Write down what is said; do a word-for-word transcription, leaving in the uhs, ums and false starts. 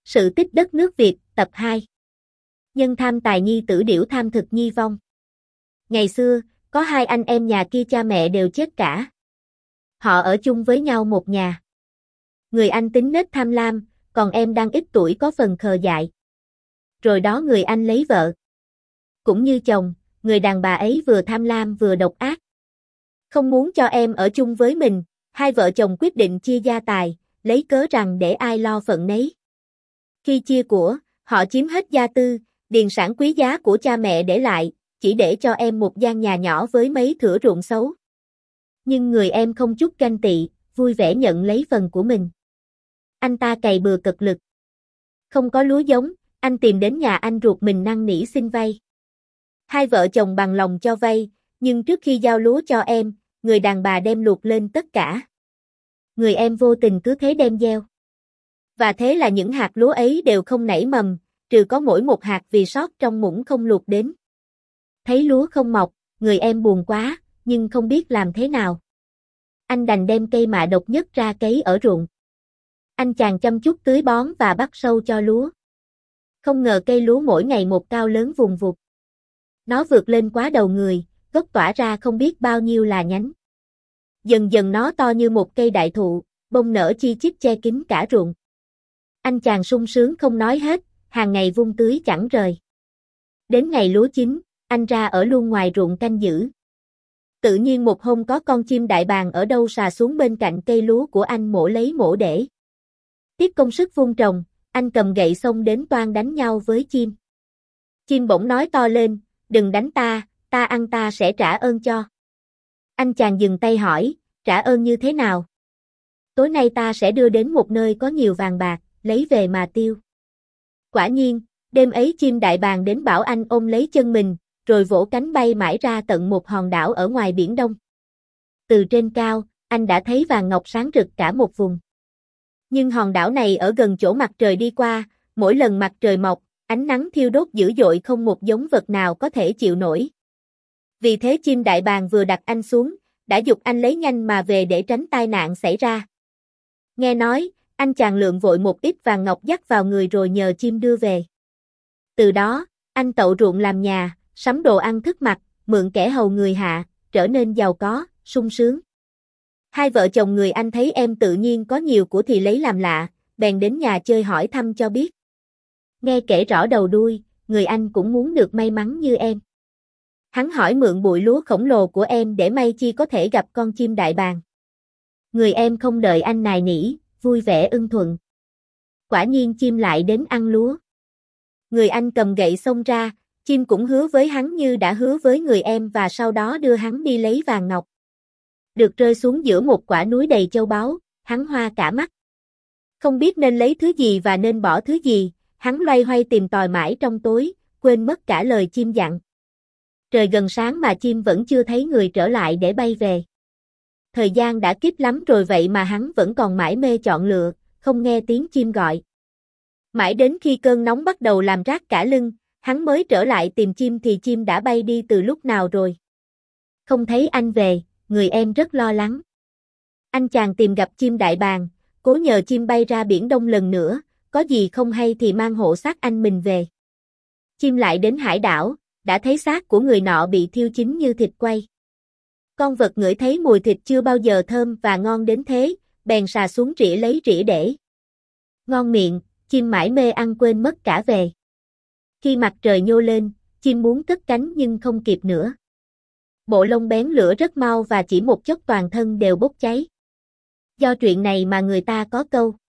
Sự tích đất nước Việt, tập hai. Nhân tham tài nhi tử điểu tham thực nhi vong. Ngày xưa, có hai anh em nhà kia cha mẹ đều chết cả. Họ ở chung với nhau một nhà. Người anh tính nết tham lam, còn em đang ít tuổi có phần khờ dại. Rồi đó người anh lấy vợ. Cũng như chồng, người đàn bà ấy vừa tham lam vừa độc ác. Không muốn cho em ở chung với mình, hai vợ chồng quyết định chia gia tài, lấy cớ rằng để ai lo phận nấy. Khi chia của, họ chiếm hết gia tư, điền sản quý giá của cha mẹ để lại, chỉ để cho em một gian nhà nhỏ với mấy thửa ruộng xấu. Nhưng người em không chút ganh tị, vui vẻ nhận lấy phần của mình. Anh ta cày bừa cực lực. Không có lúa giống, anh tìm đến nhà anh ruột mình năn nỉ xin vay. Hai vợ chồng bằng lòng cho vay, nhưng trước khi giao lúa cho em, người đàn bà đem luộc lên tất cả. Người em vô tình cứ thế đem gieo. Và thế là những hạt lúa ấy đều không nảy mầm, trừ có mỗi một hạt vì sót trong muỗng không luộc đến. Thấy lúa không mọc, người em buồn quá, nhưng không biết làm thế nào. Anh đành đem cây mạ độc nhất ra cấy ở ruộng. Anh chàng chăm chút tưới bón và bắt sâu cho lúa. Không ngờ cây lúa mỗi ngày một cao lớn vùng vụt. Nó vượt lên quá đầu người, gốc tỏa ra không biết bao nhiêu là nhánh. Dần dần nó to như một cây đại thụ, bông nở chi chít che kín cả ruộng. Anh chàng sung sướng không nói hết, hàng ngày vung tưới chẳng rời. Đến ngày lúa chín, anh ra ở luôn ngoài ruộng canh giữ. Tự nhiên một hôm có con chim đại bàng ở đâu sà xuống bên cạnh cây lúa của anh mổ lấy mổ để. Tiếp công sức vun trồng, anh cầm gậy xông đến toan đánh nhau với chim. Chim bỗng nói to lên, đừng đánh ta, ta ăn ta sẽ trả ơn cho. Anh chàng dừng tay hỏi, trả ơn như thế nào? Tối nay ta sẽ đưa đến một nơi có nhiều vàng bạc, lấy về mà tiêu. Quả nhiên, đêm ấy chim đại bàng đến bảo anh ôm lấy chân mình, rồi vỗ cánh bay mãi ra tận một hòn đảo ở ngoài biển Đông. Từ trên cao, anh đã thấy vàng ngọc sáng rực cả một vùng. Nhưng hòn đảo này ở gần chỗ mặt trời đi qua, mỗi lần mặt trời mọc, ánh nắng thiêu đốt dữ dội không một giống vật nào có thể chịu nổi. Vì thế chim đại bàng vừa đặt anh xuống, đã giục anh lấy nhanh mà về để tránh tai nạn xảy ra. Nghe nói, anh chàng lượm vội một ít vàng ngọc dắt vào người rồi nhờ chim đưa về. Từ đó, anh tậu ruộng làm nhà, sắm đồ ăn thức mặc, mượn kẻ hầu người hạ, trở nên giàu có, sung sướng. Hai vợ chồng người anh thấy em tự nhiên có nhiều của thì lấy làm lạ, bèn đến nhà chơi hỏi thăm cho biết. Nghe kể rõ đầu đuôi, người anh cũng muốn được may mắn như em. Hắn hỏi mượn bụi lúa khổng lồ của em để may chi có thể gặp con chim đại bàng. Người em không đợi anh nài nỉ, vui vẻ ưng thuận. Quả nhiên chim lại đến ăn lúa. Người anh cầm gậy xông ra, chim cũng hứa với hắn như đã hứa với người em và sau đó đưa hắn đi lấy vàng ngọc. Được rơi xuống giữa một quả núi đầy châu báu, hắn hoa cả mắt. Không biết nên lấy thứ gì và nên bỏ thứ gì, hắn loay hoay tìm tòi mãi trong tối, quên mất cả lời chim dặn. Trời gần sáng mà chim vẫn chưa thấy người trở lại để bay về. Thời gian đã kíp lắm rồi vậy mà hắn vẫn còn mải mê chọn lựa, không nghe tiếng chim gọi. Mãi đến khi cơn nóng bắt đầu làm rát cả lưng, hắn mới trở lại tìm chim thì chim đã bay đi từ lúc nào rồi. Không thấy anh về, người em rất lo lắng. Anh chàng tìm gặp chim đại bàng, cố nhờ chim bay ra biển Đông lần nữa, có gì không hay thì mang hộ xác anh mình về. Chim lại đến hải đảo, đã thấy xác của người nọ bị thiêu chín như thịt quay. Con vật ngửi thấy mùi thịt chưa bao giờ thơm và ngon đến thế, bèn sà xuống rỉa lấy rỉa để. Ngon miệng, chim mải mê ăn quên mất cả về. Khi mặt trời nhô lên, chim muốn cất cánh nhưng không kịp nữa. Bộ lông bén lửa rất mau và chỉ một chốc toàn thân đều bốc cháy. Do chuyện này mà người ta có câu,